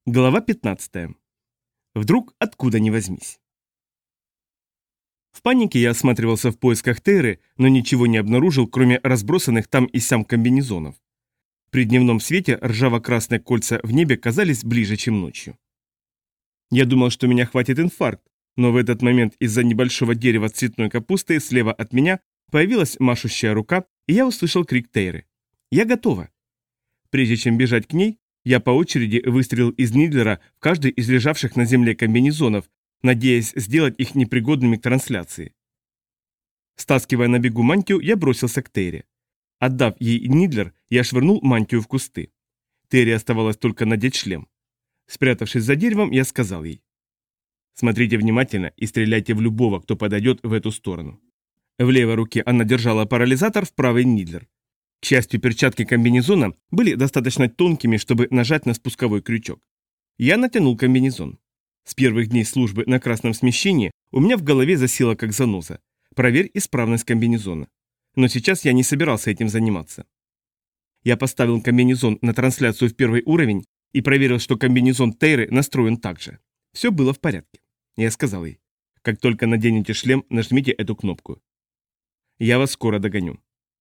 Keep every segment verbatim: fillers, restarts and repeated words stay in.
Глава пятнадцатая. Вдруг откуда ни возьмись. В панике я осматривался в поисках Тейры, но ничего не обнаружил, кроме разбросанных там и сям комбинезонов. При дневном свете ржаво-красные кольца в небе казались ближе, чем ночью. Я думал, что меня хватит инфаркт, но в этот момент из-за небольшого дерева цветной капусты слева от меня появилась машущая рука, и я услышал крик Тейры. «Я готова!» Прежде чем бежать к ней, я по очереди выстрелил из Нидлера в каждый из лежавших на земле комбинезонов, надеясь сделать их непригодными к трансляции. Стаскивая на бегу мантию, я бросился к Тейре. Отдав ей Нидлер, я швырнул мантию в кусты. Тейре оставалось только надеть шлем. Спрятавшись за деревом, я сказал ей: «Смотрите внимательно и стреляйте в любого, кто подойдет в эту сторону». В левой руке она держала парализатор, в правой Нидлер. К счастью, перчатки комбинезона были достаточно тонкими, чтобы нажать на спусковой крючок. Я натянул комбинезон. С первых дней службы на красном смещении у меня в голове засело как заноза. Проверь исправность комбинезона. Но сейчас я не собирался этим заниматься. Я поставил комбинезон на трансляцию в первый уровень и проверил, что комбинезон Тейры настроен так же. Все было в порядке. Я сказал ей: «Как только наденете шлем, нажмите эту кнопку. Я вас скоро догоню».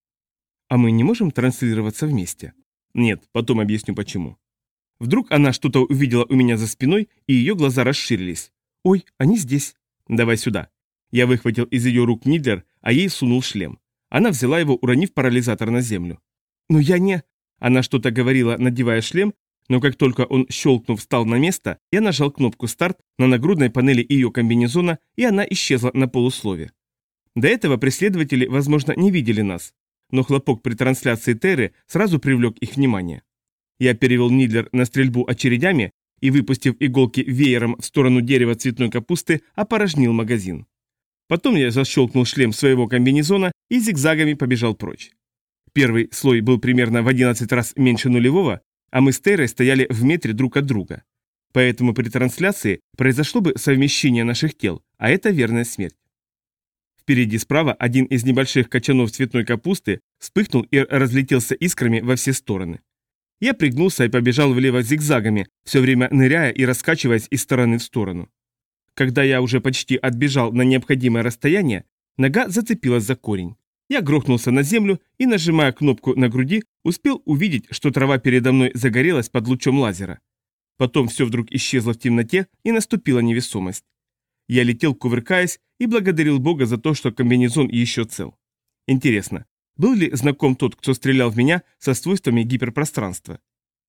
«А мы не можем транслироваться вместе?» «Нет, потом объясню почему». Вдруг она что-то увидела у меня за спиной, и ее глаза расширились. «Ой, они здесь». «Давай сюда». Я выхватил из ее рук Нидлер, а ей сунул шлем. Она взяла его, уронив парализатор на землю. «Но я не...» Она что-то говорила, надевая шлем, но как только он, щелкнув, встал на место, я нажал кнопку «Старт» на нагрудной панели ее комбинезона, и она исчезла на полуслове. До этого преследователи, возможно, не видели нас, но хлопок при трансляции Тейры сразу привлек их внимание. Я перевел Нидлер на стрельбу очередями и, выпустив иголки веером в сторону дерева цветной капусты, опорожнил магазин. Потом я защелкнул шлем своего комбинезона и зигзагами побежал прочь. Первый слой был примерно в одиннадцать раз меньше нулевого, а мы с Тейрой стояли в метре друг от друга. Поэтому при трансляции произошло бы совмещение наших тел, а это верная смерть. Впереди справа один из небольших качанов цветной капусты вспыхнул и разлетелся искрами во все стороны. Я пригнулся и побежал влево зигзагами, все время ныряя и раскачиваясь из стороны в сторону. Когда я уже почти отбежал на необходимое расстояние, нога зацепилась за корень. Я грохнулся на землю и, нажимая кнопку на груди, успел увидеть, что трава передо мной загорелась под лучом лазера. Потом все вдруг исчезло в темноте, и наступила невесомость. Я летел, кувыркаясь, и благодарил Бога за то, что комбинезон еще цел. Интересно, был ли знаком тот, кто стрелял в меня со свойствами гиперпространства?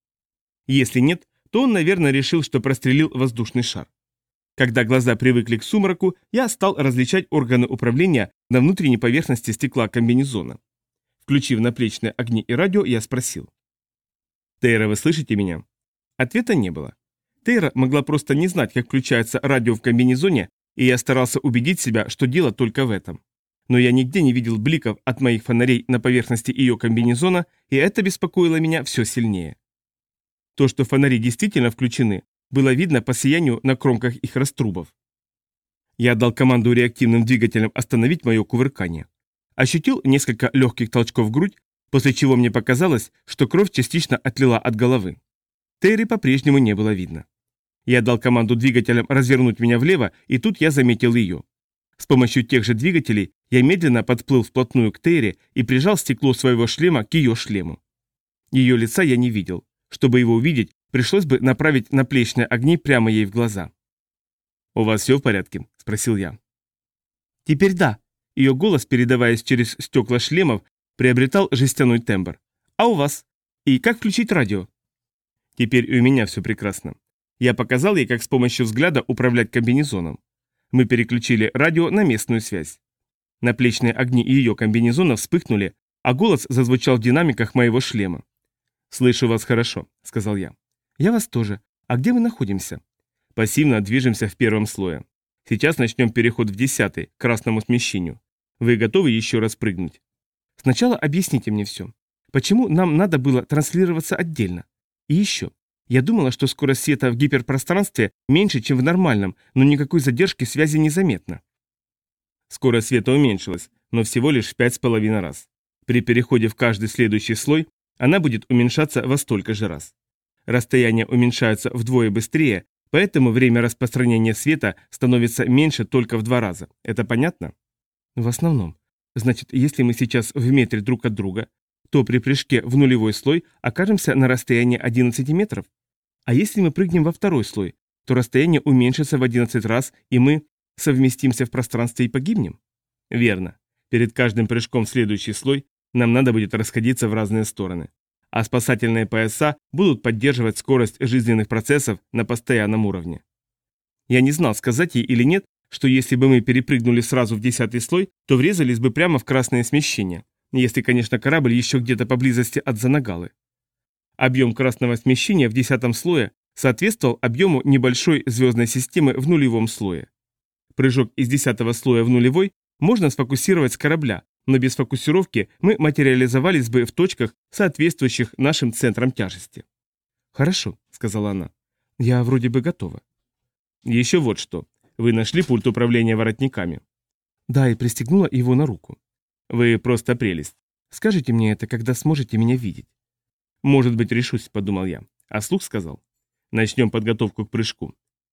Если нет, то он, наверное, решил, что прострелил воздушный шар. Когда глаза привыкли к сумраку, я стал различать органы управления на внутренней поверхности стекла комбинезона. Включив наплечные огни и радио, я спросил: «Тейра, вы слышите меня?» Ответа не было. Тейра могла просто не знать, как включается радио в комбинезоне, и я старался убедить себя, что дело только в этом. Но я нигде не видел бликов от моих фонарей на поверхности ее комбинезона, и это беспокоило меня все сильнее. То, что фонари действительно включены, было видно по сиянию на кромках их раструбов. Я дал команду реактивным двигателям остановить мое кувыркание. Ощутил несколько легких толчков в грудь, после чего мне показалось, что кровь частично отлила от головы. Тейры по-прежнему не было видно. Я дал команду двигателям развернуть меня влево, и тут я заметил ее. С помощью тех же двигателей я медленно подплыл вплотную к Тейре и прижал стекло своего шлема к ее шлему. Ее лица я не видел. Чтобы его увидеть, пришлось бы направить наплечные огни прямо ей в глаза. «У вас все в порядке?» – спросил я. «Теперь да». Ее голос, передаваясь через стекла шлемов, приобретал жестяной тембр. «А у вас? И как включить радио?» «Теперь и у меня все прекрасно». Я показал ей, как с помощью взгляда управлять комбинезоном. Мы переключили радио на местную связь. Наплечные огни ее комбинезона вспыхнули, а голос зазвучал в динамиках моего шлема. «Слышу вас хорошо», — сказал я. «Я вас тоже. А где мы находимся?» «Пассивно движемся в первом слое. Сейчас начнем переход в десятый, к красному смещению. Вы готовы еще раз прыгнуть?» «Сначала объясните мне все. Почему нам надо было транслироваться отдельно? И еще. Я думала, что скорость света в гиперпространстве меньше, чем в нормальном, но никакой задержки связи не заметно». Скорость света уменьшилась, но всего лишь в пять с половиной раз. При переходе в каждый следующий слой она будет уменьшаться во столько же раз. Расстояния уменьшаются вдвое быстрее, поэтому время распространения света становится меньше только в два раза. Это понятно? В основном. Значит, если мы сейчас в метре друг от друга, то при прыжке в нулевой слой окажемся на расстоянии одиннадцати метров. А если мы прыгнем во второй слой, то расстояние уменьшится в одиннадцать раз, и мы совместимся в пространстве и погибнем? Верно. Перед каждым прыжком в следующий слой нам надо будет расходиться в разные стороны. А спасательные пояса будут поддерживать скорость жизненных процессов на постоянном уровне. Я не знал, сказать ей или нет, что если бы мы перепрыгнули сразу в десятый слой, то врезались бы прямо в красное смещение, если, конечно, корабль еще где-то поблизости от Занагалы. Объем красного смещения в десятом слое соответствовал объему небольшой звездной системы в нулевом слое. Прыжок из десятого слоя в нулевой можно сфокусировать с корабля, но без фокусировки мы материализовались бы в точках, соответствующих нашим центрам тяжести. «Хорошо», — сказала она. «Я вроде бы готова». «Еще вот что. Вы нашли пульт управления воротниками?» «Да, и пристегнула его на руку». «Вы просто прелесть. Скажите мне это, когда сможете меня видеть». «Может быть, решусь», — подумал я. А слух сказал. «Начнем подготовку к прыжку.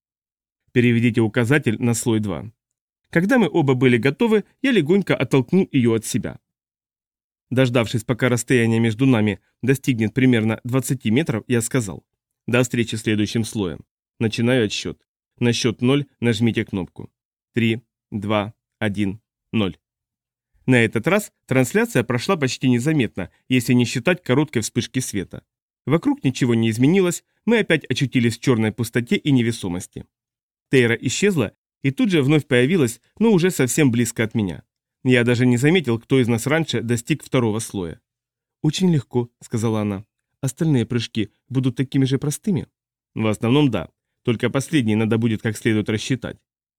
Переведите указатель на слой два». Когда мы оба были готовы, я легонько оттолкнул ее от себя. Дождавшись, пока расстояние между нами достигнет примерно двадцати метров, я сказал: «До встречи следующим слоем. Начинаю отсчет. На счет ноль нажмите кнопку. Три, два, один, ноль». На этот раз трансляция прошла почти незаметно, если не считать короткой вспышки света. Вокруг ничего не изменилось, мы опять очутились в черной пустоте и невесомости. Тейра исчезла и тут же вновь появилась, но уже совсем близко от меня. Я даже не заметил, кто из нас раньше достиг второго слоя. «Очень легко», — сказала она. «Остальные прыжки будут такими же простыми?» «В основном да, только последний надо будет как следует рассчитать».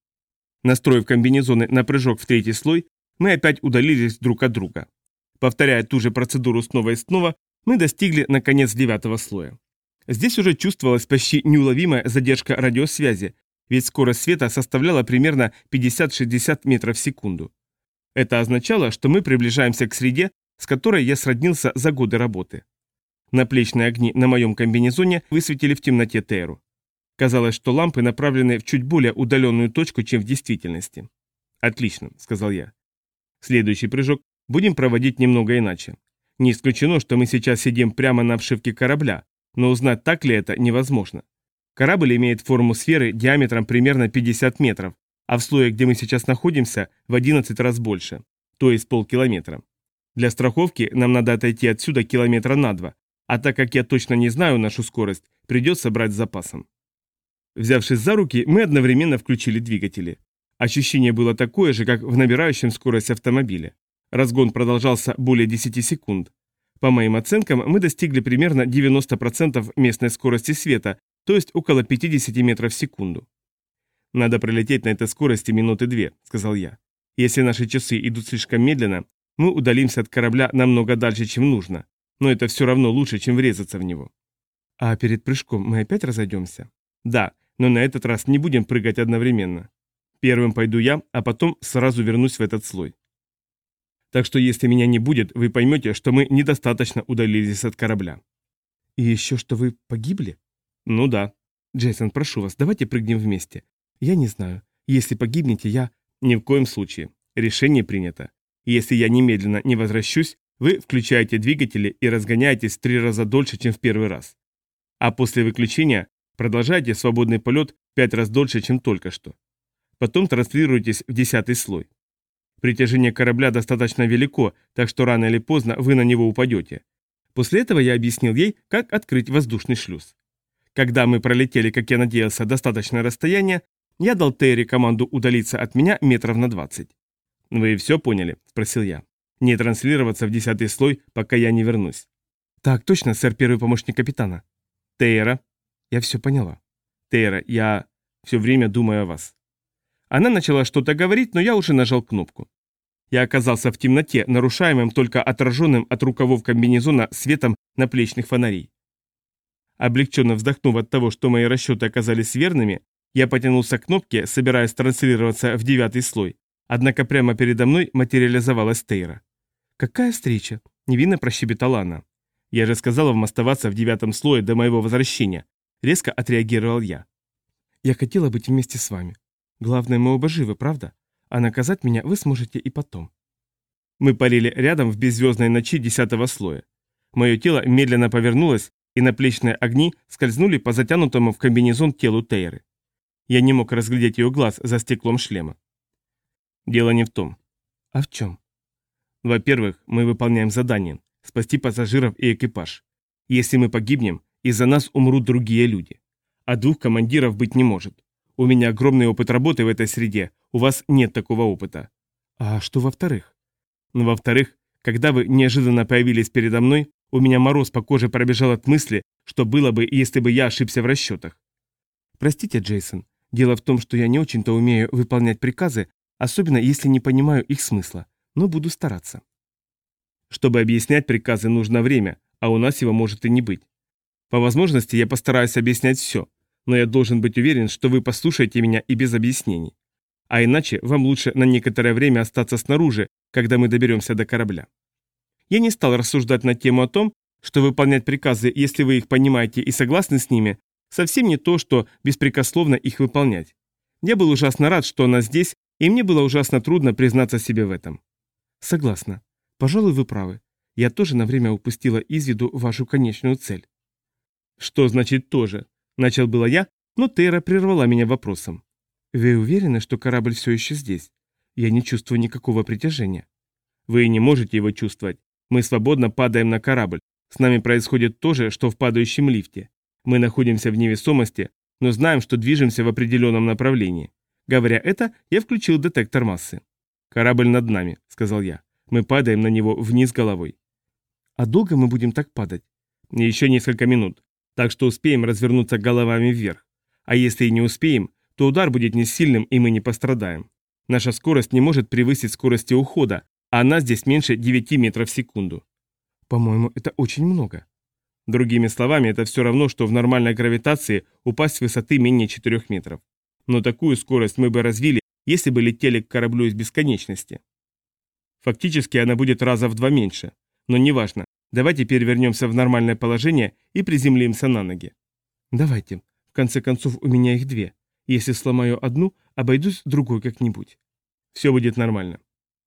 Настроив комбинезоны на прыжок в третий слой, мы опять удалились друг от друга. Повторяя ту же процедуру снова и снова, мы достигли, наконец, девятого слоя. Здесь уже чувствовалась почти неуловимая задержка радиосвязи, ведь скорость света составляла примерно пятьдесят-шестьдесят метров в секунду. Это означало, что мы приближаемся к среде, с которой я сроднился за годы работы. Наплечные огни на моем комбинезоне высветили в темноте Тейру. Казалось, что лампы направлены в чуть более удаленную точку, чем в действительности. «Отлично», — сказал я. «Следующий прыжок будем проводить немного иначе. Не исключено, что мы сейчас сидим прямо на обшивке корабля, но узнать, так ли это, невозможно. Корабль имеет форму сферы диаметром примерно пятьдесят метров, а в слое, где мы сейчас находимся, в одиннадцать раз больше, то есть полкилометра. Для страховки нам надо отойти отсюда километра на два, а так как я точно не знаю нашу скорость, придется брать с запасом». Взявшись за руки, мы одновременно включили двигатели. Ощущение было такое же, как в набирающем скорость автомобиле. Разгон продолжался более десяти секунд. По моим оценкам, мы достигли примерно девяноста процентов местной скорости света, то есть около пятидесяти метров в секунду. «Надо пролететь на этой скорости минуты две», — сказал я. «Если наши часы идут слишком медленно, мы удалимся от корабля намного дальше, чем нужно, но это все равно лучше, чем врезаться в него». «А перед прыжком мы опять разойдемся?» «Да, но на этот раз не будем прыгать одновременно. Первым пойду я, а потом сразу вернусь в этот слой. Так что если меня не будет, вы поймете, что мы недостаточно удалились от корабля». «И еще что вы погибли?» «Ну да». «Джейсон, прошу вас, давайте прыгнем вместе. Я не знаю. Если погибнете, я...» «Ни в коем случае. Решение принято. Если я немедленно не возвращусь, вы включаете двигатели и разгоняетесь в три раза дольше, чем в первый раз. А после выключения продолжайте свободный полет в пять раз дольше, чем только что. Потом транслируйтесь в десятый слой. Притяжение корабля достаточно велико, так что рано или поздно вы на него упадете. После этого я объяснил ей, как открыть воздушный шлюз. Когда мы пролетели, как я надеялся, достаточное расстояние, я дал Терри команду удалиться от меня метров на двадцать. «Вы все поняли?» – спросил я. «Не транслироваться в десятый слой, пока я не вернусь». «Так точно, сэр, первый помощник капитана». «Тейра?» «Я все поняла». «Тейра, я все время думаю о вас». Она начала что-то говорить, но я уже нажал кнопку. Я оказался в темноте, нарушаемым только отраженным от рукавов комбинезона светом наплечных фонарей. Облегченно вздохнув от того, что мои расчеты оказались верными, я потянулся к кнопке, собираясь транслироваться в девятый слой, однако прямо передо мной материализовалась Тейра. «Какая встреча?» – невинно прощебетала она. «Я же сказал вам оставаться в девятом слое до моего возвращения», — резко отреагировал я. «Я хотела быть вместе с вами. Главное, мы оба живы, правда? А наказать меня вы сможете и потом». Мы парили рядом в беззвездной ночи десятого слоя. Мое тело медленно повернулось, и наплечные огни скользнули по затянутому в комбинезон телу Тейры. Я не мог разглядеть ее глаз за стеклом шлема. Дело не в том. А в чем? Во-первых, мы выполняем задание – спасти пассажиров и экипаж. Если мы погибнем, из-за нас умрут другие люди. А двух командиров быть не может. У меня огромный опыт работы в этой среде, у вас нет такого опыта. А что во-вторых? Ну, во-вторых, когда вы неожиданно появились передо мной, у меня мороз по коже пробежал от мысли, что было бы, если бы я ошибся в расчетах. Простите, Джейсон, дело в том, что я не очень-то умею выполнять приказы, особенно если не понимаю их смысла, но буду стараться. Чтобы объяснять приказы, нужно время, а у нас его может и не быть. По возможности я постараюсь объяснять все, но я должен быть уверен, что вы послушаете меня и без объяснений. А иначе вам лучше на некоторое время остаться снаружи, когда мы доберемся до корабля. Я не стал рассуждать на тему о том, что выполнять приказы, если вы их понимаете и согласны с ними, совсем не то, что беспрекословно их выполнять. Я был ужасно рад, что она здесь, и мне было ужасно трудно признаться себе в этом. Согласна. Пожалуй, вы правы. Я тоже на время упустила из виду вашу конечную цель. Что значит «тоже»? Начал было я, но Тейра прервала меня вопросом. Вы уверены, что корабль все еще здесь? Я не чувствую никакого притяжения. Вы не можете его чувствовать. Мы свободно падаем на корабль. С нами происходит то же, что в падающем лифте. Мы находимся в невесомости, но знаем, что движемся в определенном направлении. Говоря это, я включил детектор массы. «Корабль над нами», — сказал я. «Мы падаем на него вниз головой». «А долго мы будем так падать?» «Еще несколько минут, так что успеем развернуться головами вверх. А если и не успеем, то удар будет не сильным, и мы не пострадаем. Наша скорость не может превысить скорости ухода, а она здесь меньше девяти метров в секунду». «По-моему, это очень много». Другими словами, это все равно, что в нормальной гравитации упасть с высоты менее четырёх метров. Но такую скорость мы бы развили, если бы летели к кораблю из бесконечности. Фактически она будет раза в два меньше. Но неважно, давайте перевернемся в нормальное положение и приземлимся на ноги. Давайте. В конце концов, у меня их две. Если сломаю одну, обойдусь другой как-нибудь. Все будет нормально.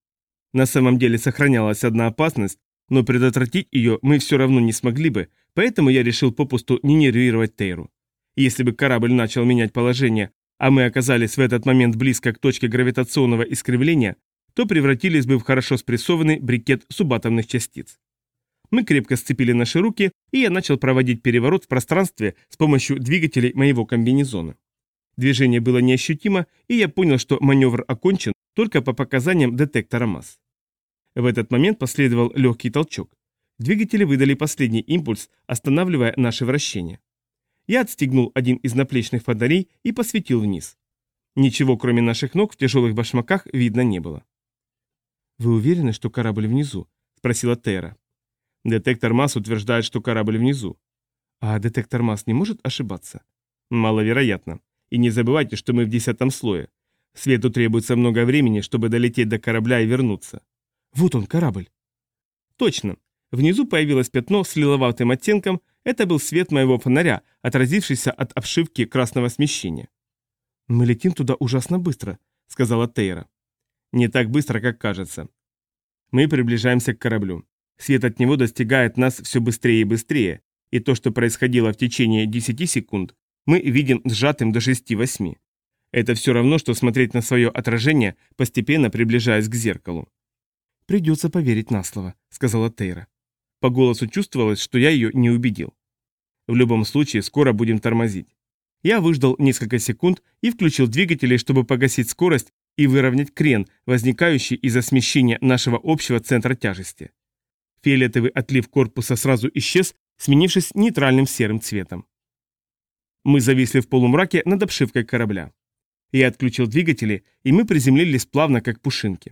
На самом деле сохранялась одна опасность, но предотвратить ее мы все равно не смогли бы, поэтому я решил попусту не нервировать Тейру. Если бы корабль начал менять положение, а мы оказались в этот момент близко к точке гравитационного искривления, то превратились бы в хорошо спрессованный брикет субатомных частиц. Мы крепко сцепили наши руки, и я начал проводить переворот в пространстве с помощью двигателей моего комбинезона. Движение было неощутимо, и я понял, что маневр окончен только по показаниям детектора масс. В этот момент последовал легкий толчок. Двигатели выдали последний импульс, останавливая наше вращение. Я отстегнул один из наплечных фонарей и посветил вниз. Ничего, кроме наших ног, в тяжелых башмаках видно не было. «Вы уверены, что корабль внизу?» – спросила Тейра. «Детектор масс утверждает, что корабль внизу». «А детектор масс не может ошибаться?» «Маловероятно. И не забывайте, что мы в десятом слое. Свету требуется много времени, чтобы долететь до корабля и вернуться». «Вот он, корабль». «Точно. Внизу появилось пятно с лиловатым оттенком. Это был свет моего фонаря, отразившийся от обшивки красного смещения». «Мы летим туда ужасно быстро», — сказала Тейра. «Не так быстро, как кажется. Мы приближаемся к кораблю. Свет от него достигает нас все быстрее и быстрее, и то, что происходило в течение десяти секунд, мы видим сжатым до шести-восьми. Это все равно, что смотреть на свое отражение, постепенно приближаясь к зеркалу». «Придется поверить на слово», — сказала Тейра. По голосу чувствовалось, что я ее не убедил. «В любом случае, скоро будем тормозить». Я выждал несколько секунд и включил двигатели, чтобы погасить скорость и выровнять крен, возникающий из-за смещения нашего общего центра тяжести. Фиолетовый отлив корпуса сразу исчез, сменившись нейтральным серым цветом. Мы зависли в полумраке над обшивкой корабля. Я отключил двигатели, и мы приземлились плавно, как пушинки.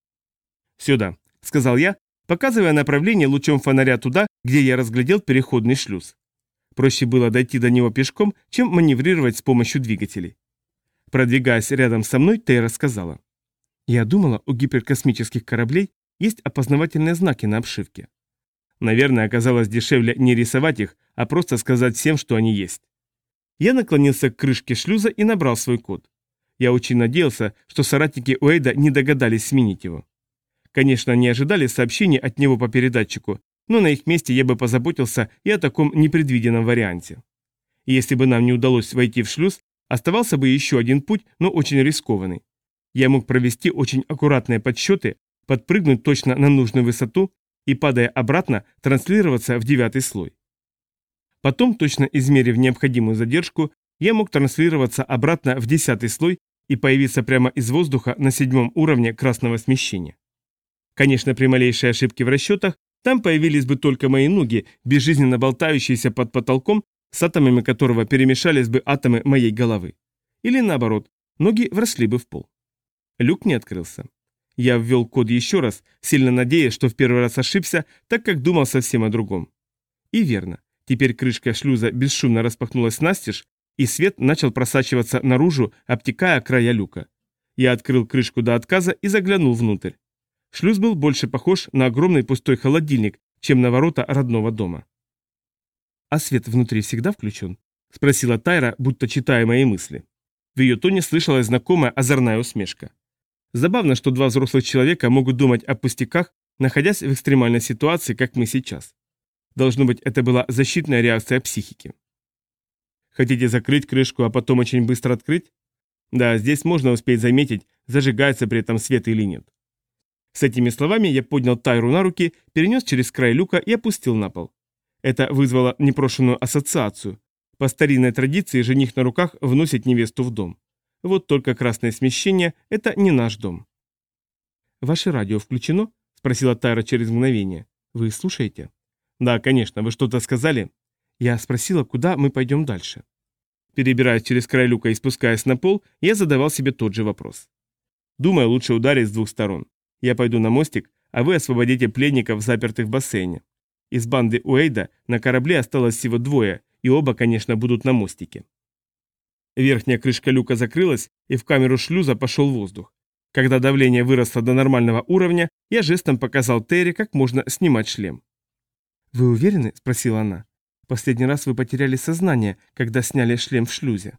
«Сюда», — сказал я, показывая направление лучом фонаря туда, где я разглядел переходный шлюз. Проще было дойти до него пешком, чем маневрировать с помощью двигателей. Продвигаясь рядом со мной, Тейра сказала: «Я думала, у гиперкосмических кораблей есть опознавательные знаки на обшивке. Наверное, оказалось дешевле не рисовать их, а просто сказать всем, что они есть. Я наклонился к крышке шлюза и набрал свой код. Я очень надеялся, что соратники Уэйда не догадались сменить его. Конечно, они ожидали сообщений от него по передатчику, но на их месте я бы позаботился и о таком непредвиденном варианте. И если бы нам не удалось войти в шлюз, оставался бы еще один путь, но очень рискованный. Я мог провести очень аккуратные подсчеты, подпрыгнуть точно на нужную высоту и, падая обратно, транслироваться в девятый слой. Потом, точно измерив необходимую задержку, я мог транслироваться обратно в десятый слой и появиться прямо из воздуха на седьмом уровне красного смещения. Конечно, при малейшей ошибке в расчетах там появились бы только мои ноги, безжизненно болтающиеся под потолком, с атомами которого перемешались бы атомы моей головы. Или наоборот, ноги вросли бы в пол. Люк не открылся. Я ввел код еще раз, сильно надеясь, что в первый раз ошибся, так как думал совсем о другом. И верно. Теперь крышка шлюза бесшумно распахнулась настежь, и свет начал просачиваться наружу, обтекая края люка. Я открыл крышку до отказа и заглянул внутрь. Шлюз был больше похож на огромный пустой холодильник, чем на ворота родного дома. «А свет внутри всегда включен?» – спросила Тайра, будто читая мои мысли. В ее тоне слышалась знакомая озорная усмешка. Забавно, что два взрослых человека могут думать о пустяках, находясь в экстремальной ситуации, как мы сейчас. Должно быть, это была защитная реакция психики. Хотите закрыть крышку, а потом очень быстро открыть? Да, здесь можно успеть заметить, зажигается при этом свет или нет. С этими словами я поднял Тайру на руки, перенес через край люка и опустил на пол. Это вызвало непрошенную ассоциацию. По старинной традиции жених на руках вносит невесту в дом. Вот только красное смещение – это не наш дом. «Ваше радио включено?» – спросила Тайра через мгновение. «Вы слушаете?» «Да, конечно. Вы что-то сказали?» Я спросила, куда мы пойдем дальше. Перебираясь через край люка и спускаясь на пол, я задавал себе тот же вопрос. Думаю, лучше ударить с двух сторон. Я пойду на мостик, а вы освободите пленников, запертых в бассейне. Из банды Уэйда на корабле осталось всего двое, и оба, конечно, будут на мостике. Верхняя крышка люка закрылась, и в камеру шлюза пошел воздух. Когда давление выросло до нормального уровня, я жестом показал Терри, как можно снимать шлем. «Вы уверены?» – спросила она. «Последний раз вы потеряли сознание, когда сняли шлем в шлюзе».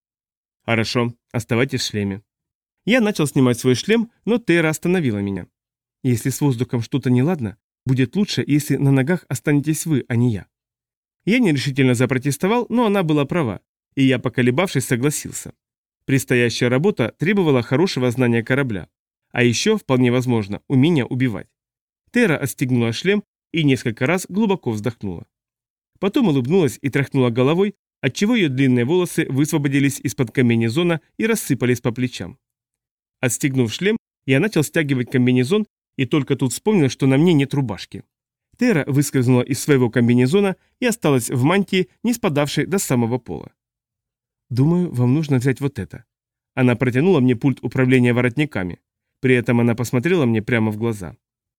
«Хорошо, оставайтесь в шлеме». Я начал снимать свой шлем, но Терра остановила меня. «Если с воздухом что-то неладно, будет лучше, если на ногах останетесь вы, а не я». Я нерешительно запротестовал, но она была права, и я, поколебавшись, согласился. Предстоящая работа требовала хорошего знания корабля, а еще, вполне возможно, умения убивать. Терра отстегнула шлем и несколько раз глубоко вздохнула. Потом улыбнулась и тряхнула головой, отчего ее длинные волосы высвободились из-под комбинезона и рассыпались по плечам. Отстегнув шлем, я начал стягивать комбинезон и только тут вспомнил, что на мне нет рубашки. Терра выскользнула из своего комбинезона и осталась в мантии, не спадавшей до самого пола. «Думаю, вам нужно взять вот это». Она протянула мне пульт управления воротниками. При этом она посмотрела мне прямо в глаза.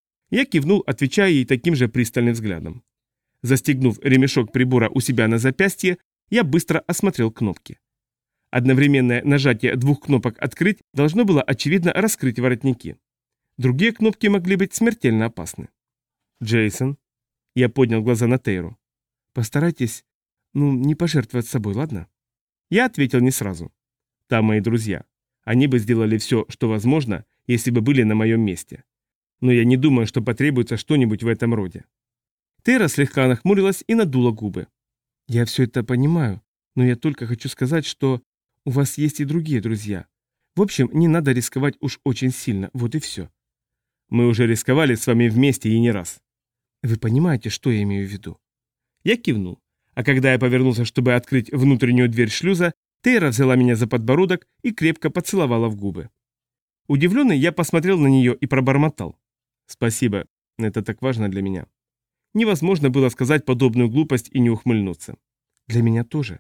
Я кивнул, отвечая ей таким же пристальным взглядом. Застегнув ремешок прибора у себя на запястье, я быстро осмотрел кнопки. Одновременное нажатие двух кнопок «Открыть» должно было, очевидно, раскрыть воротники. Другие кнопки могли быть смертельно опасны. «Джейсон?» Я поднял глаза на Тейру. «Постарайтесь, ну, не пожертвовать собой, ладно?» Я ответил не сразу. «Там мои друзья. Они бы сделали все, что возможно, если бы были на моем месте. Но я не думаю, что потребуется что-нибудь в этом роде». Тейра слегка нахмурилась и надула губы. «Я все это понимаю, но я только хочу сказать, что у вас есть и другие друзья. В общем, не надо рисковать уж очень сильно, вот и все». «Мы уже рисковали с вами вместе и не раз». «Вы понимаете, что я имею в виду?» Я кивнул, а когда я повернулся, чтобы открыть внутреннюю дверь шлюза, Тейра взяла меня за подбородок и крепко поцеловала в губы. Удивленный, я посмотрел на нее и пробормотал. «Спасибо, это так важно для меня». Невозможно было сказать подобную глупость и не ухмыльнуться. «Для меня тоже».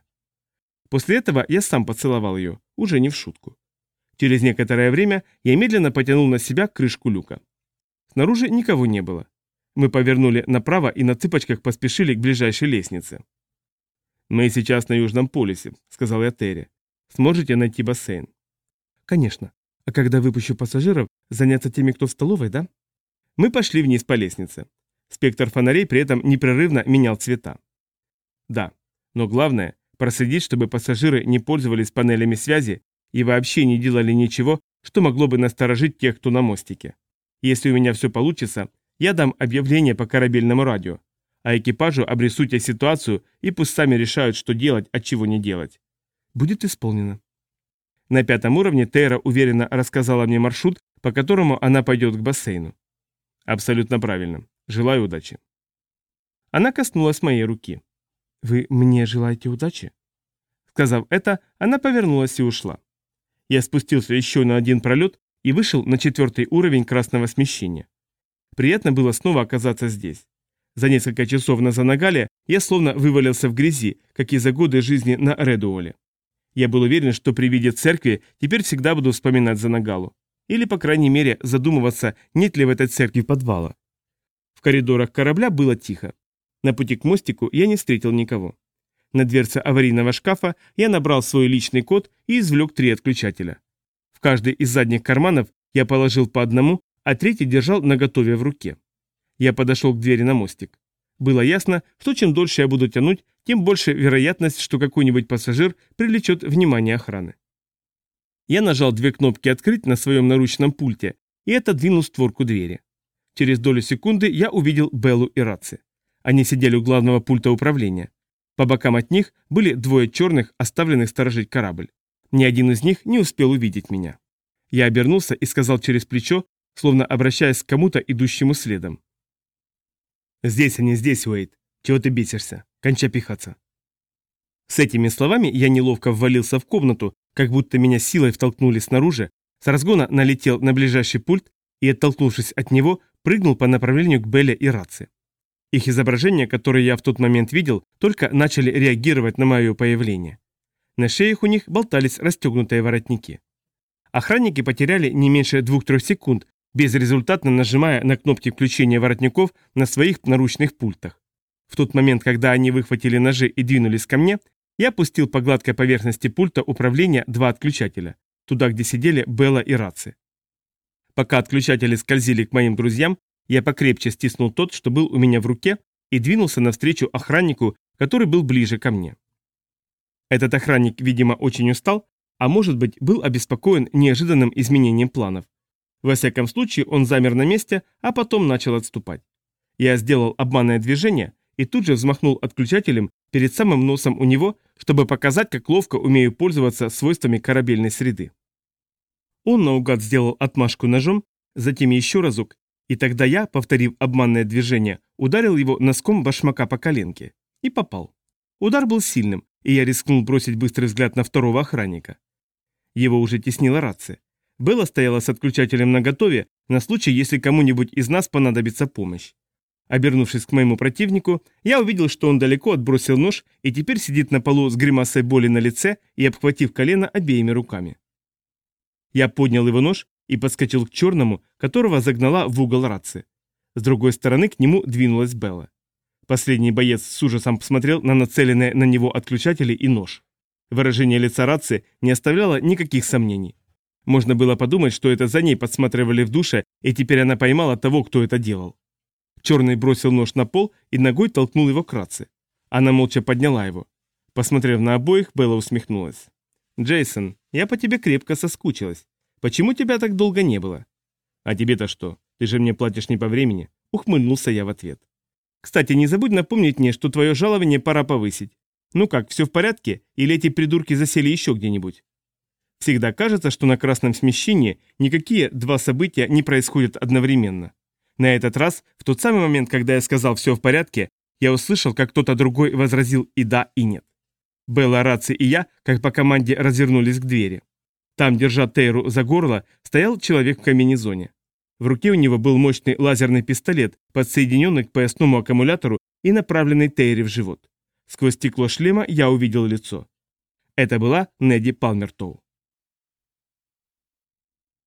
После этого я сам поцеловал ее, уже не в шутку. Через некоторое время я медленно потянул на себя крышку люка. Снаружи никого не было. Мы повернули направо и на цыпочках поспешили к ближайшей лестнице. «Мы сейчас на Южном полюсе», — сказал я Терри. «Сможете найти бассейн?» «Конечно. А когда выпущу пассажиров, заняться теми, кто в столовой, да?» Мы пошли вниз по лестнице. Спектр фонарей при этом непрерывно менял цвета. Да, но главное – проследить, чтобы пассажиры не пользовались панелями связи и вообще не делали ничего, что могло бы насторожить тех, кто на мостике. Если у меня все получится, я дам объявление по корабельному радио, а экипажу обрисуйте ситуацию и пусть сами решают, что делать, а чего не делать. Будет исполнено. На пятом уровне Тейра уверенно рассказала мне маршрут, по которому она пойдет к бассейну. Абсолютно правильно. Желаю удачи. Она коснулась моей руки. «Вы мне желаете удачи?» Сказав это, она повернулась и ушла. Я спустился еще на один пролет и вышел на четвертый уровень красного смещения. Приятно было снова оказаться здесь. За несколько часов на Занагале я словно вывалился в грязи, как и за годы жизни на Редуоле. Я был уверен, что при виде церкви теперь всегда буду вспоминать Занагалу. Или, по крайней мере, задумываться, нет ли в этой церкви подвала. В коридорах корабля было тихо. На пути к мостику я не встретил никого. На дверце аварийного шкафа я набрал свой личный код и извлек три отключателя. В каждый из задних карманов я положил по одному, а третий держал наготове в руке. Я подошел к двери на мостик. Было ясно, что чем дольше я буду тянуть, тем больше вероятность, что какой-нибудь пассажир привлечет внимание охраны. Я нажал две кнопки «Открыть» на своем наручном пульте и отодвинул створку двери. Через долю секунды я увидел Беллу и Раци. Они сидели у главного пульта управления. По бокам от них были двое черных, оставленных сторожить корабль. Ни один из них не успел увидеть меня. Я обернулся и сказал через плечо, словно обращаясь к кому-то, идущему следом. «Здесь они, здесь, Уэйд. Чего ты бесишься? Кончай пихаться». С этими словами я неловко ввалился в комнату, как будто меня силой втолкнули снаружи, с разгона налетел на ближайший пульт и, оттолкнувшись от него, прыгнул по направлению к Белле и Раци. Их изображения, которые я в тот момент видел, только начали реагировать на мое появление. На шеях у них болтались расстегнутые воротники. Охранники потеряли не меньше двух-трех секунд, безрезультатно нажимая на кнопки включения воротников на своих наручных пультах. В тот момент, когда они выхватили ножи и двинулись ко мне, я пустил по гладкой поверхности пульта управления два отключателя, туда, где сидели Белла и Раци. Пока отключатели скользили к моим друзьям, я покрепче стиснул тот, что был у меня в руке, и двинулся навстречу охраннику, который был ближе ко мне. Этот охранник, видимо, очень устал, а может быть, был обеспокоен неожиданным изменением планов. Во всяком случае, он замер на месте, а потом начал отступать. Я сделал обманное движение и тут же взмахнул отключателем перед самым носом у него, чтобы показать, как ловко умею пользоваться свойствами корабельной среды. Он наугад сделал отмашку ножом, затем еще разок, и тогда я, повторив обманное движение, ударил его носком башмака по коленке. И попал. Удар был сильным, и я рискнул бросить быстрый взгляд на второго охранника. Его уже теснила рация. Белла стояла с отключателем наготове на случай, если кому-нибудь из нас понадобится помощь. Обернувшись к моему противнику, я увидел, что он далеко отбросил нож и теперь сидит на полу с гримасой боли на лице и обхватив колено обеими руками. Я поднял его нож и подскочил к черному, которого загнала в угол рации. С другой стороны к нему двинулась Белла. Последний боец с ужасом посмотрел на нацеленные на него отключатели и нож. Выражение лица рации не оставляло никаких сомнений. Можно было подумать, что это за ней подсматривали в душе, и теперь она поймала того, кто это делал. Черный бросил нож на пол и ногой толкнул его к рации. Она молча подняла его. Посмотрев на обоих, Белла усмехнулась. «Джейсон, я по тебе крепко соскучилась. Почему тебя так долго не было?» «А тебе-то что? Ты же мне платишь не по времени», — ухмыльнулся я в ответ. «Кстати, не забудь напомнить мне, что твое жалование пора повысить. Ну как, все в порядке? Или эти придурки засели еще где-нибудь?» Всегда кажется, что на красном смещении никакие два события не происходят одновременно. На этот раз, в тот самый момент, когда я сказал «все в порядке», я услышал, как кто-то другой возразил и да, и нет. Белла, Раци и я, как по команде, развернулись к двери. Там, держа Тейру за горло, стоял человек в комбинезоне. В руке у него был мощный лазерный пистолет, подсоединенный к поясному аккумулятору и направленный Тейре в живот. Сквозь стекло шлема я увидел лицо. Это была Неди Палмертоу.